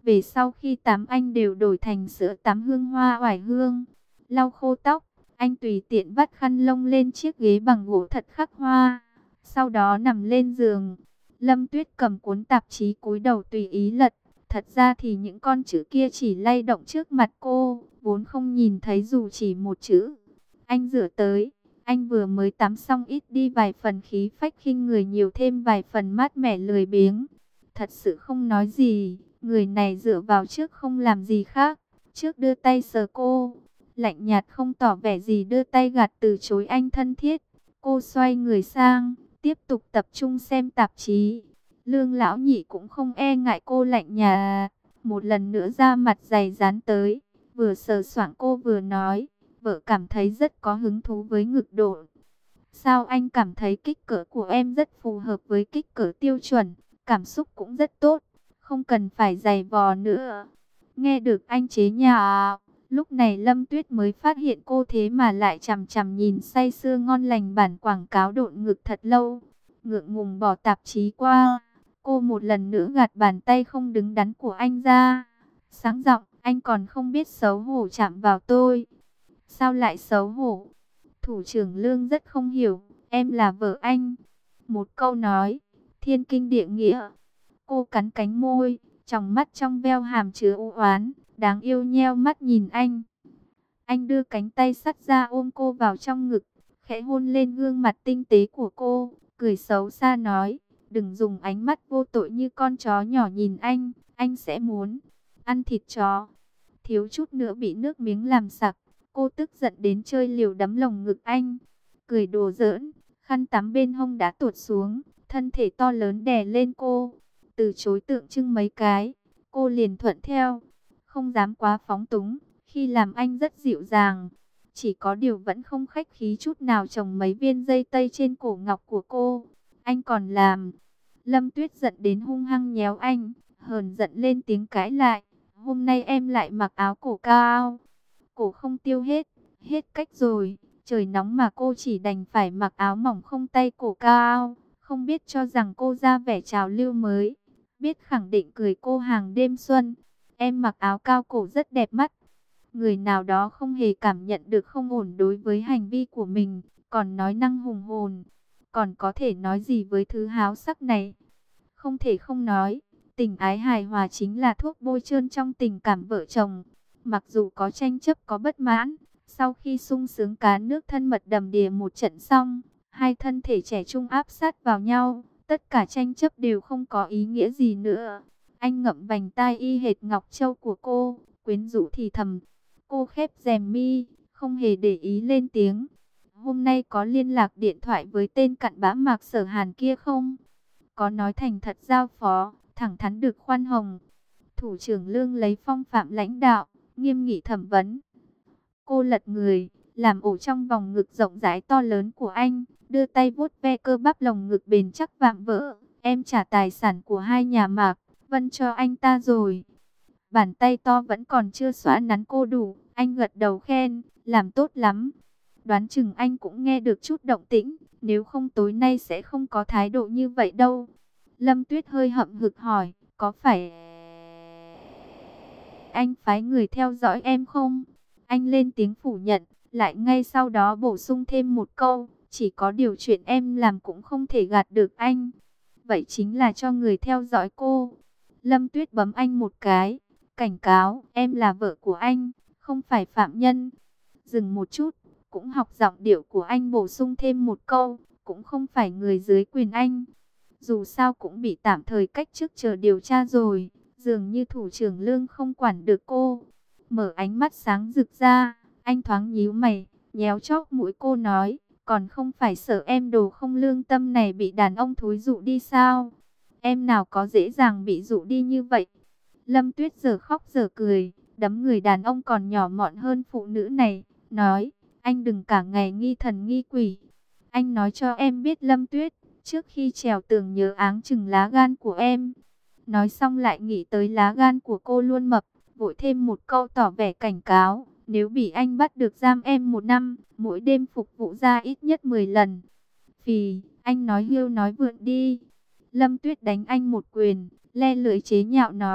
Về sau khi tắm anh đều đổi thành sữa tắm hương hoa oải hương. Lau khô tóc, anh tùy tiện vắt khăn lông lên chiếc ghế bằng gỗ thật khắc hoa. Sau đó nằm lên giường. Lâm Tuyết cầm cuốn tạp chí cúi đầu tùy ý lật. Thật ra thì những con chữ kia chỉ lay động trước mặt cô, vốn không nhìn thấy dù chỉ một chữ. Anh rửa tới, anh vừa mới tắm xong ít đi vài phần khí phách khinh người, nhiều thêm vài phần mát mẻ lười biếng. Thật sự không nói gì, người này dựa vào trước không làm gì khác. Trước đưa tay sờ cô, lạnh nhạt không tỏ vẻ gì, đưa tay gạt từ chối anh thân thiết. Cô xoay người sang, tiếp tục tập trung xem tạp chí. Lương lão nhị cũng không e ngại cô lạnh nhạt, một lần nữa ra mặt dày dán tới, vừa sờ soạng cô vừa nói, vợ cảm thấy rất có hứng thú với ngực độ. Sao anh cảm thấy kích cỡ của em rất phù hợp với kích cỡ tiêu chuẩn, cảm xúc cũng rất tốt, không cần phải giày vò nữa. Nghe được anh chế nhạo, lúc này Lâm Tuyết mới phát hiện cô thế mà lại chằm chằm nhìn say sưa ngon lành bản quảng cáo độn ngực thật lâu. Ngượng ngùng bỏ tạp chí qua, cô một lần nữa gạt bàn tay không đứng đắn của anh ra. Sáng giọng, anh còn không biết xấu hổ chạm vào tôi. Sao lại xấu hổ? Thủ trưởng Lương rất không hiểu, em là vợ anh. Một câu nói, thiên kinh địa nghĩa. Cô cắn cánh môi, tròng mắt trong veo hàm chứa u oán, đáng yêu nheo mắt nhìn anh. Anh đưa cánh tay sắt ra ôm cô vào trong ngực, khẽ hôn lên gương mặt tinh tế của cô, cười xấu xa nói, đừng dùng ánh mắt vô tội như con chó nhỏ nhìn anh, anh sẽ muốn ăn thịt chó. Thiếu chút nữa bị nước miếng làm sặc, cô tức giận đến chơi liều đấm lồng ngực anh, cười đùa giỡn, khăn tắm bên hông đã tuột xuống, thân thể to lớn đè lên cô, từ chối tượng trưng mấy cái, cô liền thuận theo, không dám quá phóng túng, khi làm anh rất dịu dàng, chỉ có điều vẫn không khách khí chút nào trồng mấy viên dây tây trên cổ ngọc của cô. Anh còn làm. Lâm Tuyết giận đến hung hăng nhéo anh, hờn giận lên tiếng cãi lại. Hôm nay em lại mặc áo cổ cao. Cổ không tiêu hết, hết cách rồi. Trời nóng mà cô chỉ đành phải mặc áo mỏng không tay cổ cao. Không biết cho rằng cô ra vẻ trào lưu mới. Biết khẳng định cười cô hàng đêm xuân. Em mặc áo cao cổ rất đẹp mắt. Người nào đó không hề cảm nhận được không ổn đối với hành vi của mình, còn nói năng hùng hồn, còn có thể nói gì với thứ háo sắc này? Không thể không nói, tình ái hài hòa chính là thuốc bôi trơn trong tình cảm vợ chồng. Mặc dù có tranh chấp có bất mãn, sau khi sung sướng cá nước thân mật đầm đìa một trận xong, hai thân thể trẻ trung áp sát vào nhau, tất cả tranh chấp đều không có ý nghĩa gì nữa. Anh ngậm vành tai y hệt ngọc châu của cô, quyến rũ thì thầm. Cô khép rèm mi, không hề để ý lên tiếng. Hôm nay có liên lạc điện thoại với tên cặn bã Mạc Sở Hàn kia không? Có nói thành thật giao phó, thẳng thắn được khoan hồng. Thủ trưởng Lương lấy phong phạm lãnh đạo, nghiêm nghị thẩm vấn. Cô lật người, làm ổ trong vòng ngực rộng rãi to lớn của anh, đưa tay vuốt ve cơ bắp lồng ngực bền chắc vạm vỡ. Em trả tài sản của hai nhà Mạc Vân cho anh ta rồi. Bàn tay to vẫn còn chưa xóa nắn cô đủ, anh gật đầu khen, làm tốt lắm. Đoán chừng anh cũng nghe được chút động tĩnh, nếu không tối nay sẽ không có thái độ như vậy đâu. Lâm Tuyết hơi hậm hực hỏi, có phải anh phái người theo dõi em không? Anh lên tiếng phủ nhận, lại ngay sau đó bổ sung thêm một câu, chỉ có điều chuyện em làm cũng không thể gạt được anh. Vậy chính là cho người theo dõi cô. Lâm Tuyết bấm anh một cái, cảnh cáo, em là vợ của anh, không phải phạm nhân. Dừng một chút, cũng học giọng điệu của anh bổ sung thêm một câu, cũng không phải người dưới quyền anh. Dù sao cũng bị tạm thời cách chức chờ điều tra rồi, dường như thủ trưởng Lương không quản được cô. Mở ánh mắt sáng rực ra, anh thoáng nhíu mày, nhéo chóp mũi cô nói, còn không phải sợ em đồ không lương tâm này bị đàn ông thối dụ đi sao? Em nào có dễ dàng bị dụ đi như vậy? Lâm Tuyết giờ khóc giờ cười, đấm người đàn ông còn nhỏ mọn hơn phụ nữ này, nói, anh đừng cả ngày nghi thần nghi quỷ. Anh nói cho em biết Lâm Tuyết, trước khi trèo tường nhớ áng chừng lá gan của em. Nói xong lại nghĩ tới lá gan của cô luôn mập, vội thêm một câu tỏ vẻ cảnh cáo, nếu bị anh bắt được giam em một năm, mỗi đêm phục vụ ra ít nhất mười lần. Phì, anh nói hưu nói vượn đi. Lâm Tuyết đánh anh một quyền, le lưỡi chế nhạo nói,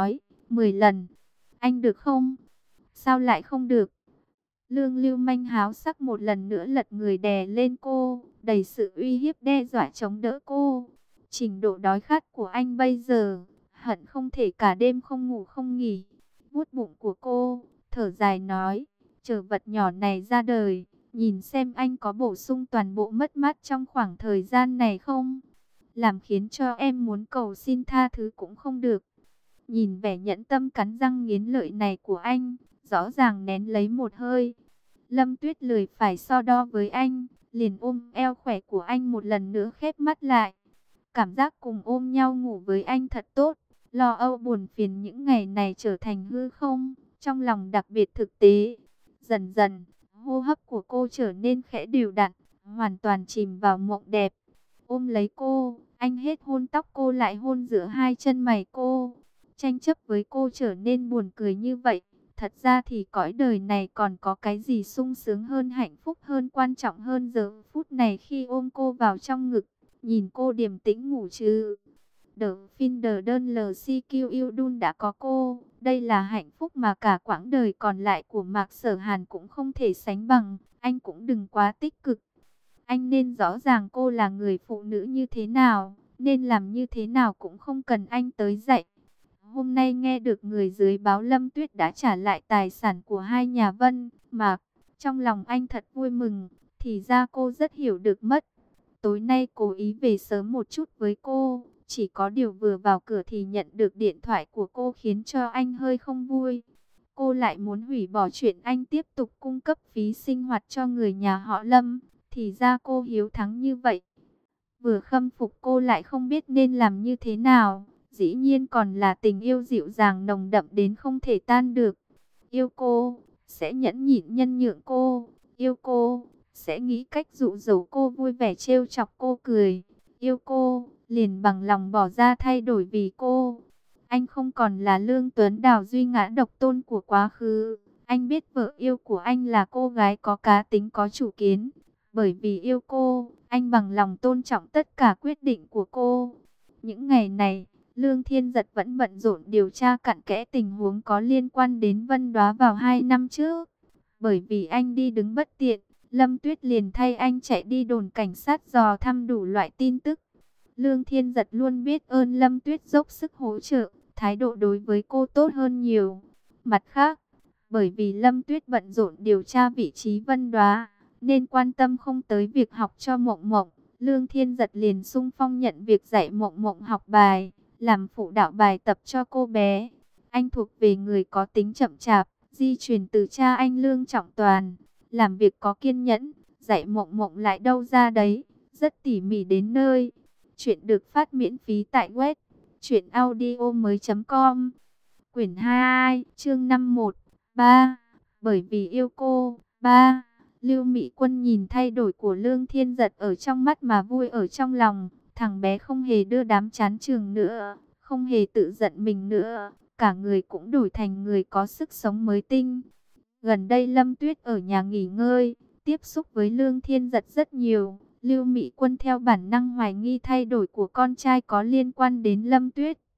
mười lần. Anh được không? Sao lại không được? Lương Lưu Manh háo sắc một lần nữa lật người đè lên cô, đầy sự uy hiếp đe dọa chống đỡ cô. Trình độ đói khát của anh bây giờ, hận không thể cả đêm không ngủ không nghỉ. Vuốt bụng của cô, thở dài nói, chờ vật nhỏ này ra đời, nhìn xem anh có bổ sung toàn bộ mất mát trong khoảng thời gian này không? Làm khiến cho em muốn cầu xin tha thứ cũng không được. Nhìn vẻ nhẫn tâm cắn răng nghiến lợi này của anh, rõ ràng nén lấy một hơi. Lâm Tuyết lười phải so đo với anh, liền ôm eo khỏe của anh một lần nữa khép mắt lại. Cảm giác cùng ôm nhau ngủ với anh thật tốt, lo âu buồn phiền những ngày này trở thành hư không, trong lòng đặc biệt thực tế. Dần dần, hô hấp của cô trở nên khẽ đều đặn, hoàn toàn chìm vào mộng đẹp. Ôm lấy cô, anh hết hôn tóc cô lại hôn giữa hai chân mày cô. Tranh chấp với cô trở nên buồn cười như vậy. Thật ra thì cõi đời này còn có cái gì sung sướng hơn, hạnh phúc hơn, quan trọng hơn giờ phút này khi ôm cô vào trong ngực, nhìn cô điềm tĩnh ngủ chứ. The Finder đơn lờ xê quy Ildun đã có cô, đây là hạnh phúc mà cả quãng đời còn lại của Mạc Sở Hàn cũng không thể sánh bằng. Anh cũng đừng quá tích cực. Anh nên rõ ràng cô là người phụ nữ như thế nào, nên làm như thế nào cũng không cần anh tới dạy. Hôm nay nghe được người dưới báo Lâm Tuyết đã trả lại tài sản của hai nhà Vân, Mạc. Trong lòng anh thật vui mừng, thì ra cô rất hiểu được mất. Tối nay cố ý về sớm một chút với cô, chỉ có điều vừa vào cửa thì nhận được điện thoại của cô khiến cho anh hơi không vui. Cô lại muốn hủy bỏ chuyện anh tiếp tục cung cấp phí sinh hoạt cho người nhà họ Lâm, thì ra cô hiếu thắng như vậy. Vừa khâm phục cô lại không biết nên làm như thế nào. Dĩ nhiên còn là tình yêu dịu dàng nồng đậm đến không thể tan được. Yêu cô, sẽ nhẫn nhịn nhân nhượng cô. Yêu cô, sẽ nghĩ cách dụ dỗ cô vui vẻ trêu chọc cô cười. Yêu cô, liền bằng lòng bỏ ra thay đổi vì cô. Anh không còn là Lương Tuấn Đào duy ngã độc tôn của quá khứ. Anh biết vợ yêu của anh là cô gái có cá tính có chủ kiến. Bởi vì yêu cô, anh bằng lòng tôn trọng tất cả quyết định của cô. Những ngày này, Lương Thiên Giật vẫn bận rộn điều tra cặn kẽ tình huống có liên quan đến Vân Đoá vào hai năm trước. Bởi vì anh đi đứng bất tiện, Lâm Tuyết liền thay anh chạy đi đồn cảnh sát dò thăm đủ loại tin tức. Lương Thiên Giật luôn biết ơn Lâm Tuyết dốc sức hỗ trợ, thái độ đối với cô tốt hơn nhiều. Mặt khác, bởi vì Lâm Tuyết bận rộn điều tra vị trí Vân Đoá, nên quan tâm không tới việc học cho Mộng Mộng. Lương Thiên Giật liền sung phong nhận việc dạy Mộng Mộng học bài, làm phụ đạo bài tập cho cô bé. Anh thuộc về người có tính chậm chạp, di truyền từ cha anh Lương Trọng Toàn. Làm việc có kiên nhẫn, dạy Mộng Mộng lại đâu ra đấy, rất tỉ mỉ đến nơi. Chuyện được phát miễn phí tại web truyện audio mới chấm com. Quyển hai, chương năm một, ba. Bởi vì yêu cô, ba. Lưu Mỹ Quân nhìn thay đổi của Lương Thiên Giật ở trong mắt mà vui ở trong lòng. Thằng bé không hề đưa đám chán trường nữa, không hề tự giận mình nữa. Cả người cũng đổi thành người có sức sống mới tinh. Gần đây Lâm Tuyết ở nhà nghỉ ngơi, tiếp xúc với Lương Thiên Giật rất nhiều. Lưu Mỹ Quân theo bản năng hoài nghi thay đổi của con trai có liên quan đến Lâm Tuyết.